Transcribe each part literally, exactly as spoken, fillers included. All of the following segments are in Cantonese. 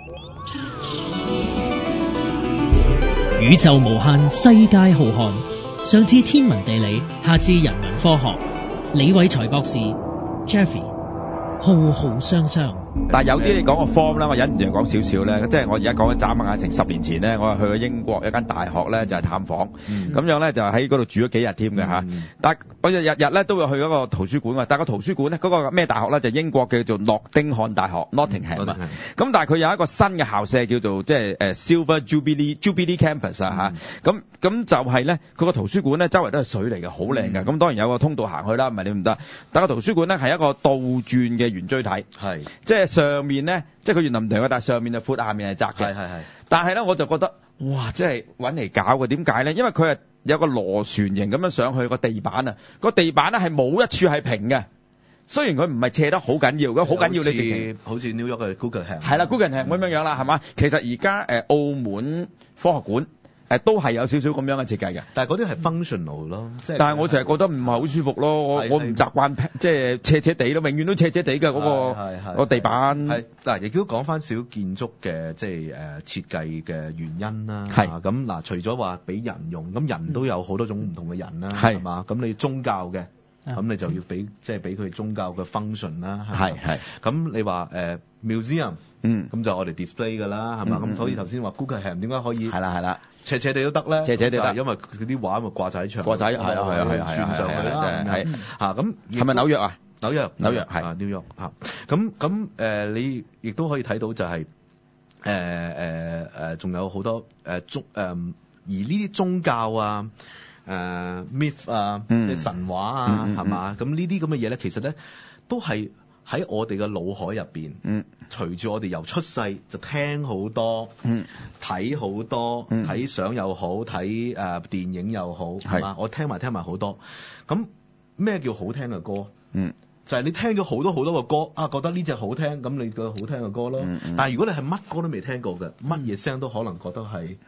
宇宙無限，世界浩瀚。上至天文地理，下至人文科學。李偉才博士 Jeffrey 浩浩湯湯。 但係有啲你講個 form 啦，我忍唔住講少少咧，即係我而家講緊眨下眼成十年前咧，我係去咗英國一間大學咧，就係探訪，咁、嗯、樣咧就喺嗰度住咗幾日添嘅嚇。但係我日日日咧都會去嗰個圖書館嘅，但係個圖書館咧嗰個咩大學咧就英國嘅叫做諾丁漢大學 Nottingham 啊。咁但係佢有一個新嘅校舍叫做即係誒 Silver Jubilee Jubilee Campus 啊嚇。咁咁就係咧佢個圖書館咧周圍都係水嚟嘅，好靚嘅。咁、嗯、當然有個通道行去啦，唔係你唔得。但係個圖書館咧係一個倒轉嘅圓錐體，係即係上面咧。即係佢原來唔同嘅，但係上面就闊，下面係窄嘅。係係係。但係咧，我就覺得，哇！即係揾嚟搞嘅，點解咧？因為佢係有個螺旋形咁樣上去個地板啊，個地板咧係冇一處係平嘅。雖然佢唔係斜得好緊要，咁好緊要你直情。好似 New York 嘅 Guggenheim。係啦 ，Guggenheim咁樣樣啦，係嘛？其實而家誒澳門科學館。誒都係有少少咁樣嘅設計嘅，但係嗰啲係 functional 咯，即係。但係我成日覺得唔係好舒服咯，我我唔習慣即係斜斜地咯，永遠都斜斜地嘅嗰個個地板。係嗱，亦都講翻少建築嘅即係誒設計嘅原因啦。係咁嗱，除咗話俾人用，咁人都有好多種唔同嘅人啦，係嘛？咁你宗教嘅，咁你就要俾即係俾佢宗教嘅 function 啦。係係。咁你話誒 museum，嗯，咁就我哋 display 㗎啦，係嘛？咁所以頭先話 Guggenheim 點解可以？係啦係啦。斜斜地都得咧，斜斜地得，因為佢啲畫咪掛晒喺牆，掛晒係啊係啊係啊係啊係啊係嚇咁係咪紐約啊？紐約紐約係啊紐約嚇咁咁誒，你亦都可以睇到就係誒誒誒，仲有好多誒宗誒，而呢啲宗教啊誒 myth 啊，即係神話啊，係嘛？咁呢啲咁嘅嘢咧，其實咧都係喺我哋嘅腦海入邊。嗯。隨住我哋由出世就聽好多，睇好、嗯、多，睇、嗯、相又好，睇誒、呃、電影又好，係嘛？我聽埋聽埋好多。咁咩叫好聽嘅歌？嗯，就係、是、你聽咗好多好多個歌啊，覺得呢隻好聽，咁你個好聽嘅歌咯。嗯嗯、但係如果你係乜歌都未聽過嘅，乜嘢聲都可能覺得係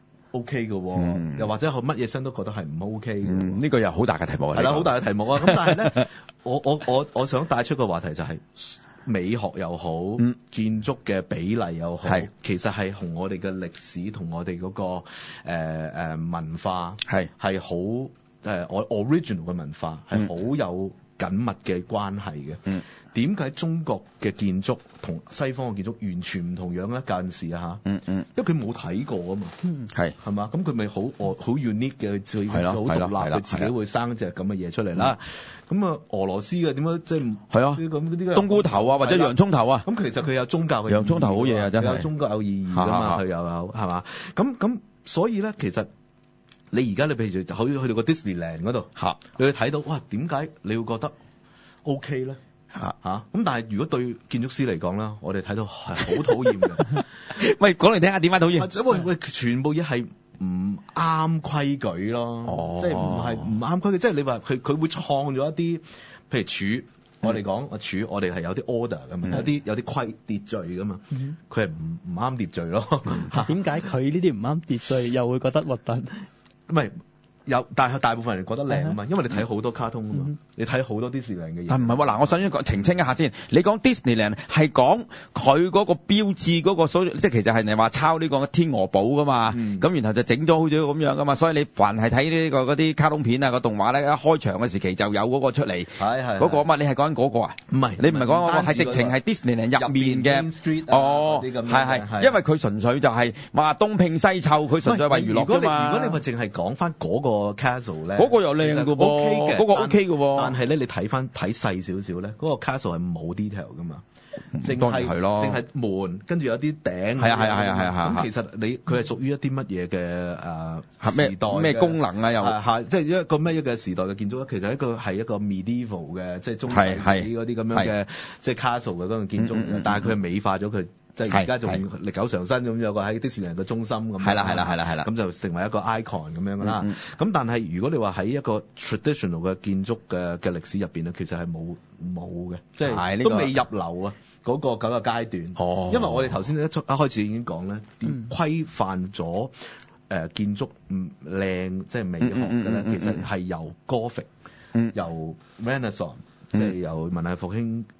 OK 嘅、嗯，又或者佢乜嘢聲都覺得係唔 OK 嘅。呢、嗯這個又好大嘅題目係啦，好大嘅題目啊！咁但係咧，我我我我想帶出個話題就係、是。美學又好，嗯、建築嘅比例又好，其實係同我哋嘅歷史同我哋嗰、那個誒、呃、文化係係好誒我 original 嘅文化係好有緊密嘅關係嘅。嗯，點解中國嘅建築同西方嘅建築完全唔同樣咧？近時啊嚇，嗯嗯，因為佢冇睇過啊嘛，嗯係係嘛，咁佢咪好好 unique 嘅，最好獨立佢自己會生隻咁嘅嘢出嚟啦。咁啊，俄羅斯嘅點解即係係啊？咁嗰啲冬菇頭啊，或者洋葱頭啊。咁其實佢有宗教嘅洋葱頭好嘢啊，真係有宗教有意義㗎嘛，佢又有係嘛？咁咁所以咧，其實你而家你譬如去去到個 Disneyland 嗰度嚇，你會睇到哇，點解你會覺得 OK 咧？嚇嚇咁，但係如果對建築師嚟講啦，我哋睇到係好討厭嘅。喂，講嚟聽下點解討厭？喂喂，全部嘢係唔啱規矩咯，哦、即係唔係唔啱規矩。即係你話佢佢會創咗一啲，譬如柱，我哋講啊柱，我哋係有啲 order 㗎嘛，有啲有啲規秩序㗎嘛，佢係唔唔啱秩序咯。 點解佢呢啲唔啱秩序又會覺得核突？ 唔係。有，但係大部分人覺得靚啊嘛，因為你睇好多卡通啊嘛，嗯、你睇好多 Disneyland 嘅嘢。但唔係喎，嗱，我首先澄清一下先，你講 Disneyland 係講佢嗰個標誌嗰個所，即係其實係你話抄呢個天鵝堡噶嘛，咁、嗯、然後就整咗好似咁樣噶嘛，所以你凡係睇呢個嗰啲卡通片啊、個動畫咧，一開場嘅時期就有嗰個出嚟，係係嗰個啊嘛，你係講緊嗰個啊？唔係，你唔係講嗰個，係直情係 Disneyland 入面嘅，哦，係係，因為佢純粹就係話東拼西湊，佢純粹為娛樂啫嘛。如果你話淨係講翻嗰個。個 castle 咧，嗰個又靚嘅噃，嗰個 OK 嘅喎。但係咧，你睇翻睇細少少咧，嗰個 castle 係冇 detail 噶嘛，淨係淨係門，跟住有啲頂。係啊係啊係啊係啊。咁其實你佢係屬於一啲乜嘢嘅誒時代咩功能啊？又係即係一個咩一個時代嘅建築咧？其實一個係一個 medieval 嘅，即係中世紀嗰啲咁樣嘅，即係 castle 嘅嗰種建築，但係佢係美化咗佢。即係而家仲歷久常新咁，有個喺迪士尼嘅中心咁。係啦係啦係啦係啦。咁就成為一個 icon 咁樣噶啦。咁、嗯嗯、但係如果你話喺一個 traditional 嘅建築嘅嘅歷史入邊咧，其實係冇冇嘅，即係都未入流啊嗰、嗰個咁嘅階段。哦。因為我哋頭先一出一開始已經講咧，點規範咗誒建築唔靚即係美學嘅咧，嗯嗯嗯嗯、其實係由 Gothic、嗯、由 Renaissance、嗯、即係由文藝復興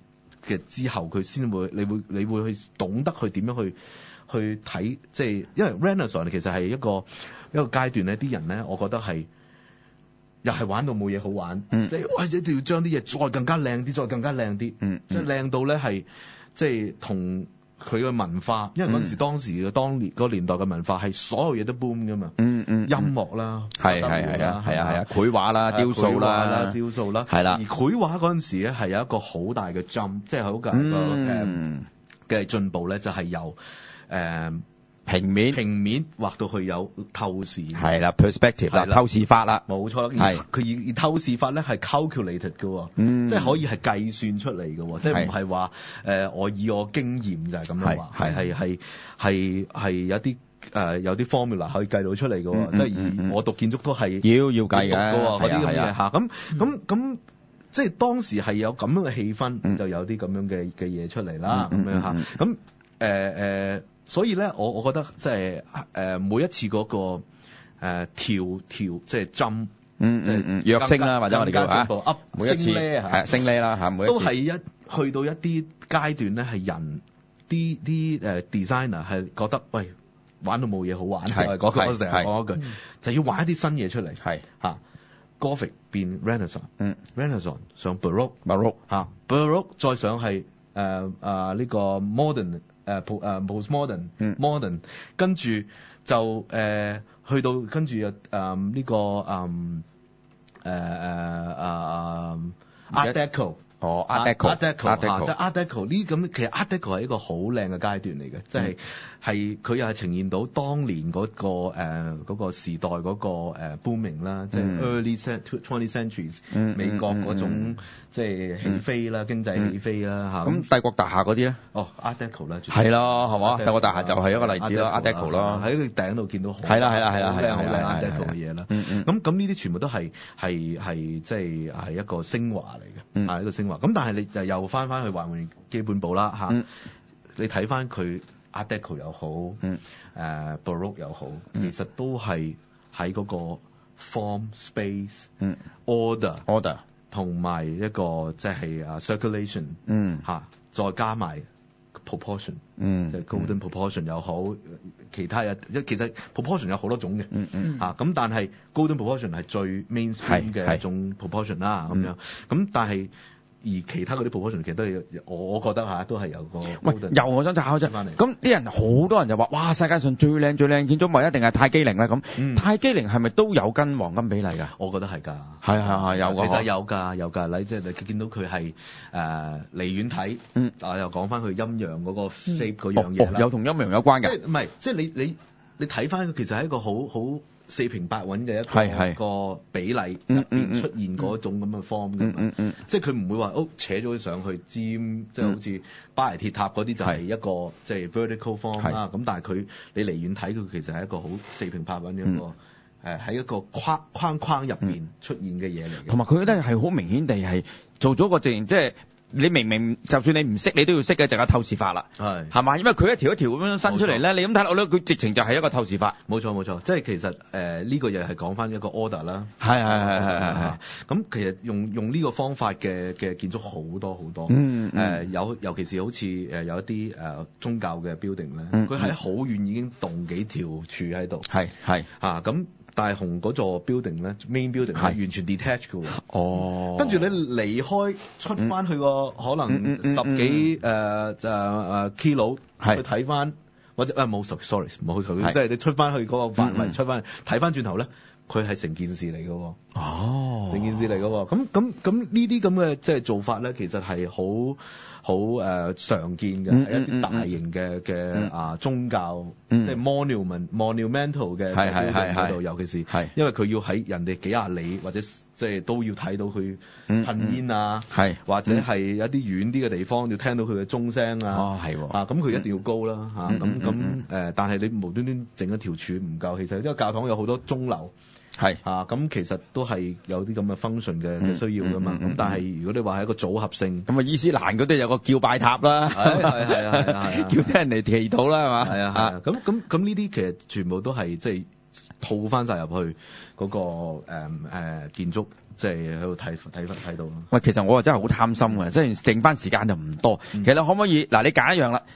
嘅之後，佢先會你會你會去懂得去點樣去去睇，即係因為 Renaissance 其實係一個一個階段咧，啲人咧，我覺得係又係玩到冇嘢好玩， 嗯、 即係哇一定要將啲嘢再更加靚啲，再更加靚啲， 嗯、 即係靚到咧係即係同佢嘅文化，因為嗰陣時、嗯、當時嘅當年嗰個年代嘅文化係所有嘢都 boom 噶嘛， 嗯嗯， 音樂啦， 係係係啊係啊係啊，繪畫啦、雕塑啦、 雕塑啦， 係啦。 而繪畫嗰陣時咧係有一個好大嘅 jump， 即係好大個誒嘅進步咧，就係由誒平面平面畫到去有透視， 係啦 perspective 啦，透視法啦， 冇錯啦。 係佢而透視法咧係 calculated 嘅， 嗯， 即係可以係計算出嚟嘅，即係唔係話誒我以我經驗就係咁樣話，係係係係係有啲誒有啲 formula 可以計到出嚟嘅，即係而我讀建築都係要要計嘅嗰啲咁嘅嚇，咁咁咁即係當時係有咁樣嘅氣氛，就有啲咁樣嘅嘅嘢出嚟啦，咁樣嚇，咁誒誒。所以咧，我我覺得即係誒每一次嗰、那個誒、呃、跳跳即係 jump， 嗯嗯嗯，躍升啦，或者我哋叫嚇，每一次係升呢啦嚇，每一次都係一去到一啲階段咧，係人啲啲誒 designer 係覺得喂玩到冇嘢好玩，係嗰句我成日講一句，就要玩一啲新嘢出嚟，係嚇 Gothic 變 Renaissance，嗯 Renaissance 上 Baroque，Baroque 嚇 Baroque 再上係誒誒呢個 modern。誒 post 誒 postmodern，modern，跟住就誒去到跟住又誒呢個誒誒誒誒 Art Deco， 哦 Art Deco，Art Deco，即係 Art Deco 呢咁，其實 Art Deco 係一個好靚嘅階段嚟嘅，即係係佢又係呈現到當年嗰個誒嗰個時代嗰個誒 booming 啦，即係 early twentieth centuries 美國嗰種即係起飛啦，經濟起飛啦嚇。咁帝國大廈嗰啲咧？ 哦 Art Deco 啦， 係咯，係嘛？帝國大廈就係一個例子咯 Art Deco 咯， 喺佢頂度見到好係啦係啦係啦係啦好靚 Art Deco 嘅嘢啦。咁咁呢啲全部都係係係即係係一個昇華嚟嘅，係一個昇華。咁但係你就又翻翻去還原基本步啦嚇，你睇翻佢。Art Deco 又好，誒、嗯呃、Baroque 又好，嗯、其實都係喺嗰個 form space、嗯、order、 order 同埋一個即係啊 circulation， 嗯嚇，再加埋 proportion， 嗯， 即係 golden proportion 又好，其他嘢，其實 proportion 有好多種嘅， 嗯嗯， 嚇，咁但係 golden proportion 係最 mainstream 嘅一種 proportion 啦，咁樣，咁但係。而其他嗰啲 proportion 其實都係，我覺得嚇都係有個。 喂，又我想查下啫。咁啲人好多人就話，哇！世界上最靚最靚建築物一定係泰姬陵啦。咁、嗯、泰姬陵係咪都有跟黃金比例㗎？ 我覺得係㗎。 係係係有㗎。 其實有㗎有㗎，你即係你見到佢係誒離遠睇，嗯，啊又講翻佢陰陽嗰個 shape 嗰樣嘢啦、 哦哦。有同陰陽有關㗎。 即係唔係？即係你你你睇翻佢其實係一個好好。四平八穩嘅一個係係個比例入邊出現嗰種咁嘅 form 㗎嘛、嗯嗯嗯，即係佢唔會話哦扯咗上去尖，即係好似巴黎鐵塔嗰啲就係一個即係 vertical form 啦。咁但係佢你離遠睇佢其實係一個好四平八穩嘅一個誒喺、嗯、一個框框框入邊出現嘅嘢嚟嘅。 同埋佢咧係好明顯地係做咗個直情即係。你明明就算你唔識，你都要識嘅就係透視法啦，係係嘛？因為佢一條一條咁樣伸出嚟咧，你咁睇落咧，佢直情就係一個透視法。 冇錯冇錯，即係其實誒呢、呃這個又係講翻一個 order 啦。 係係係係係係。咁其實用用呢個方法嘅嘅建築好多好多。 嗯嗯。 呃、有尤其是好似誒有一啲誒、呃、宗教嘅 building 咧，佢喺好遠已經棟幾條柱喺度。係係啊咁。大雄嗰座 building 咧 ，main building 係完全 detach 嘅喎。哦。跟住你離開出翻去個、嗯、可能十幾誒誒誒 kilo 去睇翻，或者誒冇 sorry 冇錯，即係你出翻去嗰個範圍、嗯、出翻睇翻轉頭咧，佢係成件事嚟嘅喎。哦。成件事嚟嘅喎。咁咁咁呢啲咁嘅即係做法咧，其實係好。好誒、呃、常見嘅係、嗯、一啲大型嘅嘅、嗯、啊宗教，嗯、即係 monument monumental 嘅喺度，尤其是係因為佢要喺人哋幾廿里或者即係都要睇到佢噴煙啊，係、嗯、或者係一啲遠啲嘅地方、嗯、要聽到佢嘅鐘聲啊，哦係喎，啊咁佢一定要高啦嚇，咁咁誒，但係你無端端整一條柱唔夠氣勢，因為教堂有好多鐘樓。係啊，咁其實都係有啲咁嘅 function 嘅嘅需要噶嘛。咁、嗯嗯、但係如果你話係一個組合性，咁啊伊斯蘭嗰啲有個叫拜塔啦，係係係係係，叫啲人嚟祈禱啦，係嘛？係啊係啊。咁咁咁呢啲其實全部都係即係套翻晒入去嗰、那個誒誒、呃、建築即係喺度睇睇翻睇到咯。 喂，其實我真係好貪心嘅，即係剩翻時間就唔多。嗯、其實你可唔可以嗱？你揀一樣啦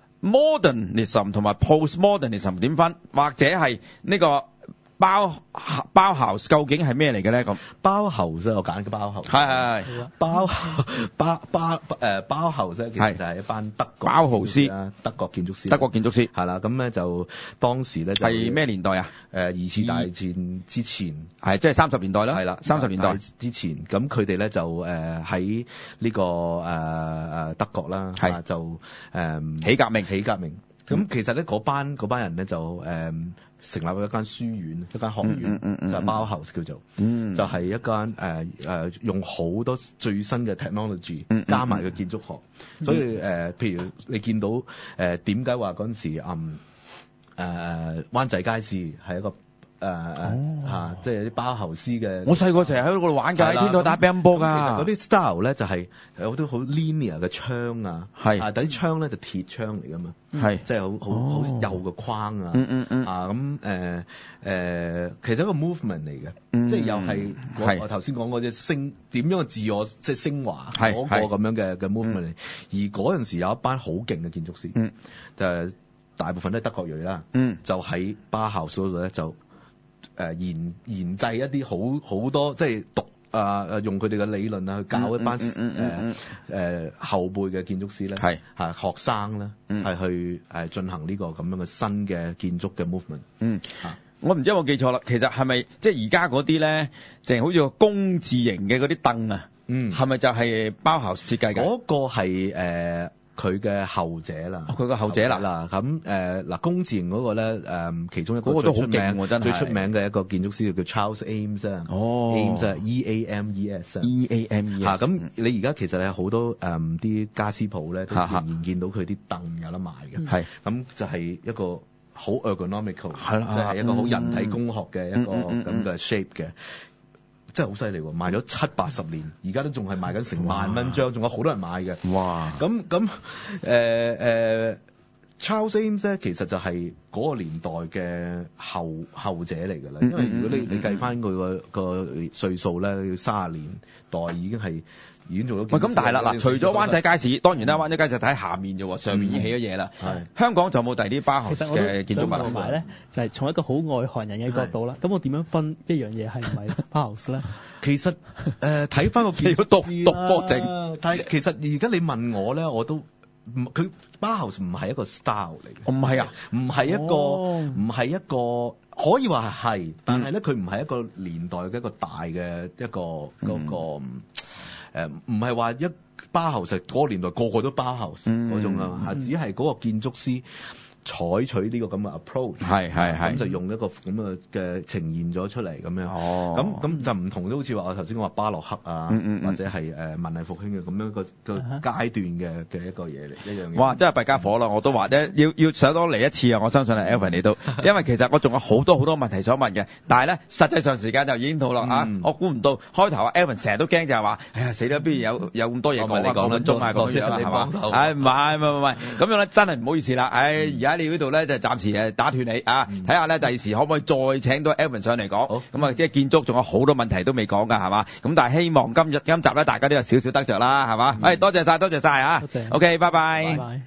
，modernism 同埋 postmodernism 點分，或者係呢個包包豪究竟係咩嚟嘅咧？咁包豪啫，我揀嘅包豪。 係係係。 包包包誒包豪啫，其實就係一班德國包豪斯啊， 德國建築師。 德國建築師係啦，咁咧就當時咧係咩年代啊？ 誒二次大戰之前， 係即係三十年代啦。係啦，三十年代之前，咁佢哋咧就誒喺呢個誒誒德國啦，係就誒起革命， 起革命。咁其實咧嗰班嗰班人咧就誒。成立咗一間書院，一間學院，嗯嗯嗯、就係 Bauhaus 叫做，嗯、就係一間誒誒、呃、用好多最新嘅 technology、嗯、加埋嘅建築學，嗯、所以誒、呃，譬如你見到誒點解話嗰陣時嗯誒、呃、灣仔街市係一個。誒誒嚇，即係啲包豪斯嘅。我細個成日喺嗰度玩㗎，喺天台打乒乓波㗎。其實嗰啲 style 咧就係有啲好 linear 嘅窗啊，係啊，但啲窗咧就鐵窗嚟㗎嘛，係即係好好好幼嘅框啊，嗯嗯嗯啊咁誒誒，其實一個 movement 嚟嘅，即係又係我我頭先講嗰隻升點樣嘅自我即係升華嗰個咁樣嘅嘅 movement 嚟。而嗰陣時有一班好勁嘅建築師，嗯，誒大部分都係德國裔啦，嗯，就喺巴豪斯嗰度咧就。誒、呃、研研製一啲好好多即係讀啊誒用佢哋嘅理論啊去教一班誒誒後輩嘅建築師咧係嚇學生咧係、嗯、去誒進行呢個咁樣嘅新嘅建築嘅 movement。嗯嚇、啊，我唔知有冇記錯啦，其實係咪即係而家嗰啲咧，淨係好似個工字型嘅嗰啲凳啊？嗯，係咪就係包豪設計嘅？嗰個係誒。佢嘅後者啦，佢個後者啦，嗱咁誒嗱工字型嗰個咧誒其中一個嗰個都好勁喎，真係最出名嘅一個建築師叫 Charles Eames 啊，哦 Eames 啊 E A M E S 啊 E A M E S 嚇咁你而家其實有好多誒啲家私鋪咧都仍然見到佢啲凳有得賣嘅，係咁就係一個好 ergonomical，係啦，即係一個好人體工學嘅一個咁嘅 shape 嘅。真係好犀利喎！賣咗七八十年，而家都仲係賣緊成萬蚊張，仲有好多人買嘅。哇！咁咁誒誒 Charles Eames 咧，其實就係嗰個年代嘅後後者嚟㗎啦。因為如果你你計翻佢個個歲數咧，要卅年代已經係已經做咗。喂，咁但係啦，嗱，除咗灣仔街市，當然啦，灣仔街市睇下面啫喎，上面已經起咗嘢啦。係香港仲有冇第二啲包豪嘅建築物？同埋咧，就係從一個好外行人嘅角度啦。咁我點樣分一樣嘢係唔係包豪咧？其實誒睇翻個建築讀讀科證，但係其實而家你問我咧，我都佢包豪唔係一個 style 嚟嘅，唔係啊，唔係一個唔係、哦、一個可以話係係，但係咧佢唔係一個年代嘅一個大嘅一個嗰、嗯嗰個誒，唔係話一包豪實嗰個年代個個都包豪嗰種啊，係、嗯、只係嗰個建築師。採取呢個咁嘅 approach，係係係，咁就用一個咁嘅嘅呈現咗出嚟咁樣。哦，咁咁就唔同，都好似話我頭先講話巴洛克啊，嗯嗯嗯或者係誒文藝復興嘅咁樣個個階段嘅嘅一個嘢嚟，一樣嘢。哇！真係弊家伙啦！我都話咧，要要上多嚟一次啊！我相信係 Alvin 你都，因為其實我仲有好多好多問題想問嘅，但係咧實際上時間就已經到啦啊！我估唔到開頭啊 Alvin 成日都驚就係話，哎呀死啦！不如有有咁多嘢講啊，講緊鐘啊咁樣係嘛？唉唔係唔係唔係，咁樣咧真係唔好意思啦！唉而家你呢度咧就暫時誒打斷你啊，睇下咧第時可唔可以再請到 Alvin 上嚟講？咁啊，即係建築仲有好多問題都未講㗎，係嘛？咁但係希望今日今集咧，大家都有少少得着啦，係嘛？誒、嗯，多謝晒，多謝晒啊！多謝 OK， 拜拜。拜拜。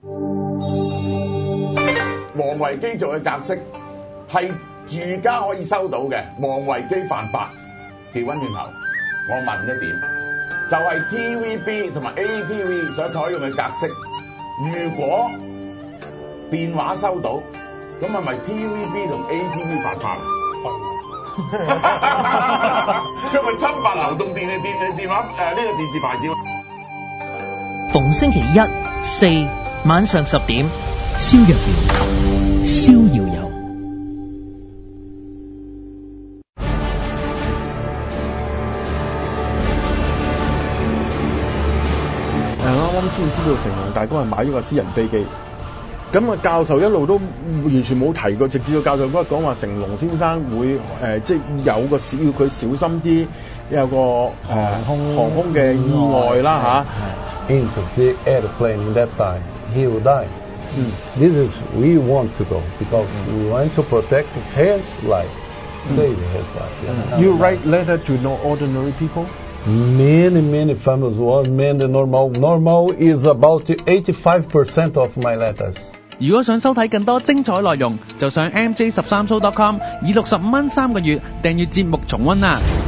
王維基做嘅格式係住家可以收到嘅，王維基犯法。調翻轉頭，我問一點，就係、是、T V B 同埋 A T V 所採用嘅格式，如果電話收到，咁係咪 T V B 同 A T V 犯法？因為侵犯流動電嘅電電話誒呢、呃這個電視牌照。 逢星期一、四晚上十點，逍遙遊，逍遙遊。 誒啱啱先知道成龍大哥係買咗個私人飛機。咁啊，教授一路都完全冇提過，直至到教授嗰日講話，成龍先生會誒、呃，即係有個小要佢小心啲，有個誒、呃、航空航空嘅意外啦嚇。 Into the airplane in that time, he will die. This is we want to go because we want to protect his life. saving his life. Yeah. You write letter to no ordinary people? Many, many famous ones, many normal. Normal is about eighty-five percent of my letters. 如果想收睇更多精彩內容，就上 M J 十三 show dot com 以六十五蚊三個月訂閱節目重溫啦。